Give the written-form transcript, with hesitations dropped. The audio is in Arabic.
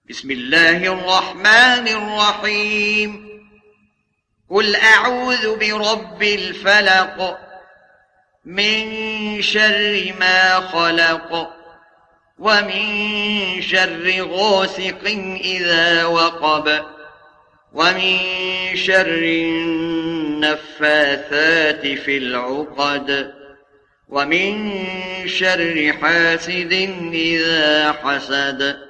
بسم الله الرحمن الرحيم. قل أعوذ برب الفلق من شر ما خلق ومن شر غاسق إذا وقب ومن شر النفاثات في العقد ومن شر حاسد إذا حسد.